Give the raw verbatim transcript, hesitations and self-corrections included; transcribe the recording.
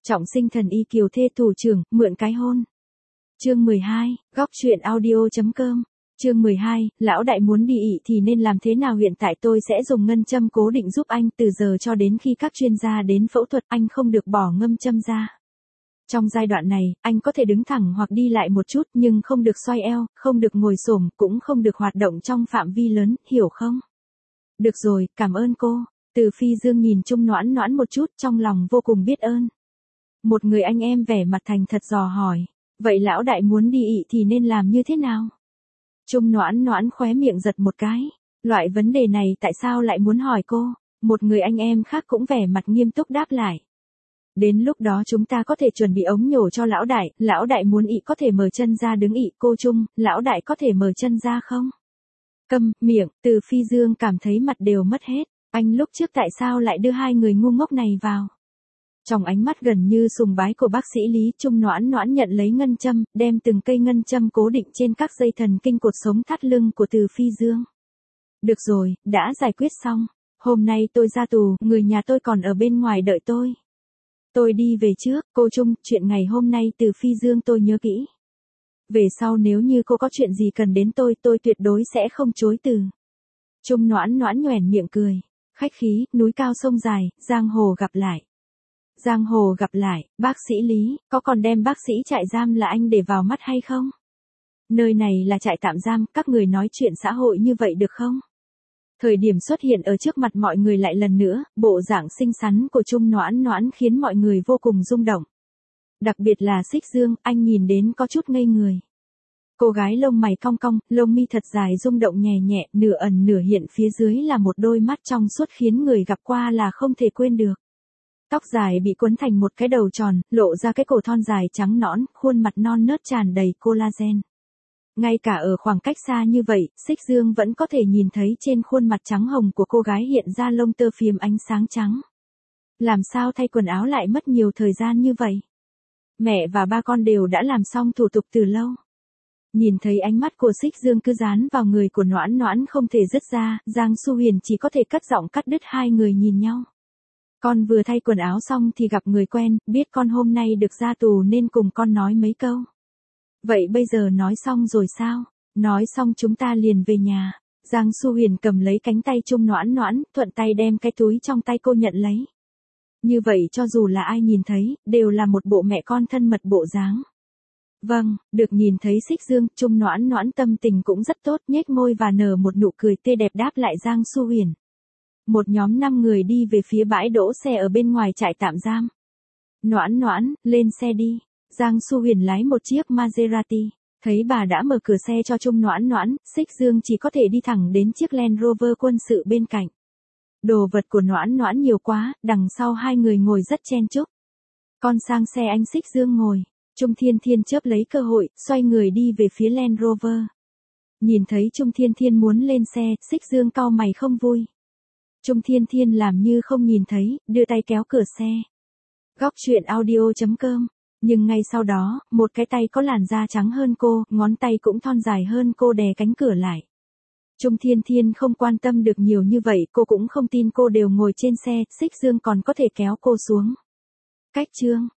Trọng sinh thần y kiều thê thủ trưởng, mượn cái hôn. Chương mười hai, góc truyện audio.com. Chương mười hai, lão đại muốn đi ị thì nên làm thế nào? Hiện tại tôi sẽ dùng ngân châm cố định giúp anh, từ giờ cho đến khi các chuyên gia đến phẫu thuật, anh không được bỏ ngâm châm ra. Trong giai đoạn này, anh có thể đứng thẳng hoặc đi lại một chút, nhưng không được xoay eo, không được ngồi xổm, cũng không được hoạt động trong phạm vi lớn, hiểu không? Được rồi, cảm ơn cô. Từ Phi Dương nhìn Trung Noãn Noãn một chút, trong lòng vô cùng biết ơn. Một người anh em vẻ mặt thành thật dò hỏi, vậy lão đại muốn đi ị thì nên làm như thế nào? Trung Noãn Noãn khóe miệng giật một cái, loại vấn đề này tại sao lại muốn hỏi cô? Một người anh em khác cũng vẻ mặt nghiêm túc đáp lại. Đến lúc đó chúng ta có thể chuẩn bị ống nhổ cho lão đại, lão đại muốn ị có thể mở chân ra đứng ị, cô Trung, lão đại có thể mở chân ra không? Câm miệng, Từ Phi Dương cảm thấy mặt đều mất hết, anh lúc trước tại sao lại đưa hai người ngu ngốc này vào? Trong ánh mắt gần như sùng bái của bác sĩ Lý, Trung Noãn Noãn nhận lấy ngân châm, đem từng cây ngân châm cố định trên các dây thần kinh cột sống thắt lưng của Từ Phi Dương. Được rồi, đã giải quyết xong. Hôm nay tôi ra tù, người nhà tôi còn ở bên ngoài đợi tôi. Tôi đi về trước, cô Trung, chuyện ngày hôm nay Từ Phi Dương tôi nhớ kỹ. Về sau nếu như cô có chuyện gì cần đến tôi, tôi tuyệt đối sẽ không chối từ. Trung Noãn Noãn nhoẻn miệng cười. Khách khí, núi cao sông dài, giang hồ gặp lại. Giang hồ gặp lại, bác sĩ Lý, có còn đem bác sĩ trại giam là anh để vào mắt hay không? Nơi này là trại tạm giam, các người nói chuyện xã hội như vậy được không? Thời điểm xuất hiện ở trước mặt mọi người lại lần nữa, bộ dạng xinh xắn của Trung Noãn Noãn khiến mọi người vô cùng rung động. Đặc biệt là Xích Dương, anh nhìn đến có chút ngây người. Cô gái lông mày cong cong, lông mi thật dài rung động nhẹ nhẹ, nửa ẩn nửa hiện phía dưới là một đôi mắt trong suốt khiến người gặp qua là không thể quên được. Tóc dài bị quấn thành một cái đầu tròn, lộ ra cái cổ thon dài trắng nõn, khuôn mặt non nớt tràn đầy collagen. Ngay cả ở khoảng cách xa như vậy, Xích Dương vẫn có thể nhìn thấy trên khuôn mặt trắng hồng của cô gái hiện ra lông tơ phiếm ánh sáng trắng. Làm sao thay quần áo lại mất nhiều thời gian như vậy? Mẹ và ba con đều đã làm xong thủ tục từ lâu. Nhìn thấy ánh mắt của Xích Dương cứ dán vào người của Noãn Noãn không thể dứt ra, Giang Xu Huyền chỉ có thể cất giọng cắt đứt hai người nhìn nhau. Con vừa thay quần áo xong thì gặp người quen, biết con hôm nay được ra tù nên cùng con nói mấy câu. Vậy bây giờ nói xong rồi sao? Nói xong chúng ta liền về nhà. Giang Xu Huyền cầm lấy cánh tay Trung Noãn Noãn, thuận tay đem cái túi trong tay cô nhận lấy. Như vậy cho dù là ai nhìn thấy, đều là một bộ mẹ con thân mật bộ dáng. Vâng, được nhìn thấy Xích Dương, Trung Noãn Noãn tâm tình cũng rất tốt, nhếch môi và nở một nụ cười tươi đẹp đáp lại Giang Xu Huyền. Một nhóm năm người đi về phía bãi đỗ xe ở bên ngoài trại tạm giam. Noãn Noãn, lên xe đi. Giang Xu Huyền lái một chiếc Maserati. Thấy bà đã mở cửa xe cho Trung Noãn Noãn, Xích Dương chỉ có thể đi thẳng đến chiếc Land Rover quân sự bên cạnh. Đồ vật của Noãn Noãn nhiều quá, đằng sau hai người ngồi rất chen chúc. Con sang xe anh Xích Dương ngồi. Trung Thiên Thiên chớp lấy cơ hội, xoay người đi về phía Land Rover. Nhìn thấy Trung Thiên Thiên muốn lên xe, Xích Dương cau mày không vui. Trung Thiên Thiên làm như không nhìn thấy, đưa tay kéo cửa xe. Góc truyện audio.com. Nhưng ngay sau đó, một cái tay có làn da trắng hơn cô, ngón tay cũng thon dài hơn cô đè cánh cửa lại. Trung Thiên Thiên không quan tâm được nhiều như vậy, cô cũng không tin cô đều ngồi trên xe, Xích Dương còn có thể kéo cô xuống. Cách chương.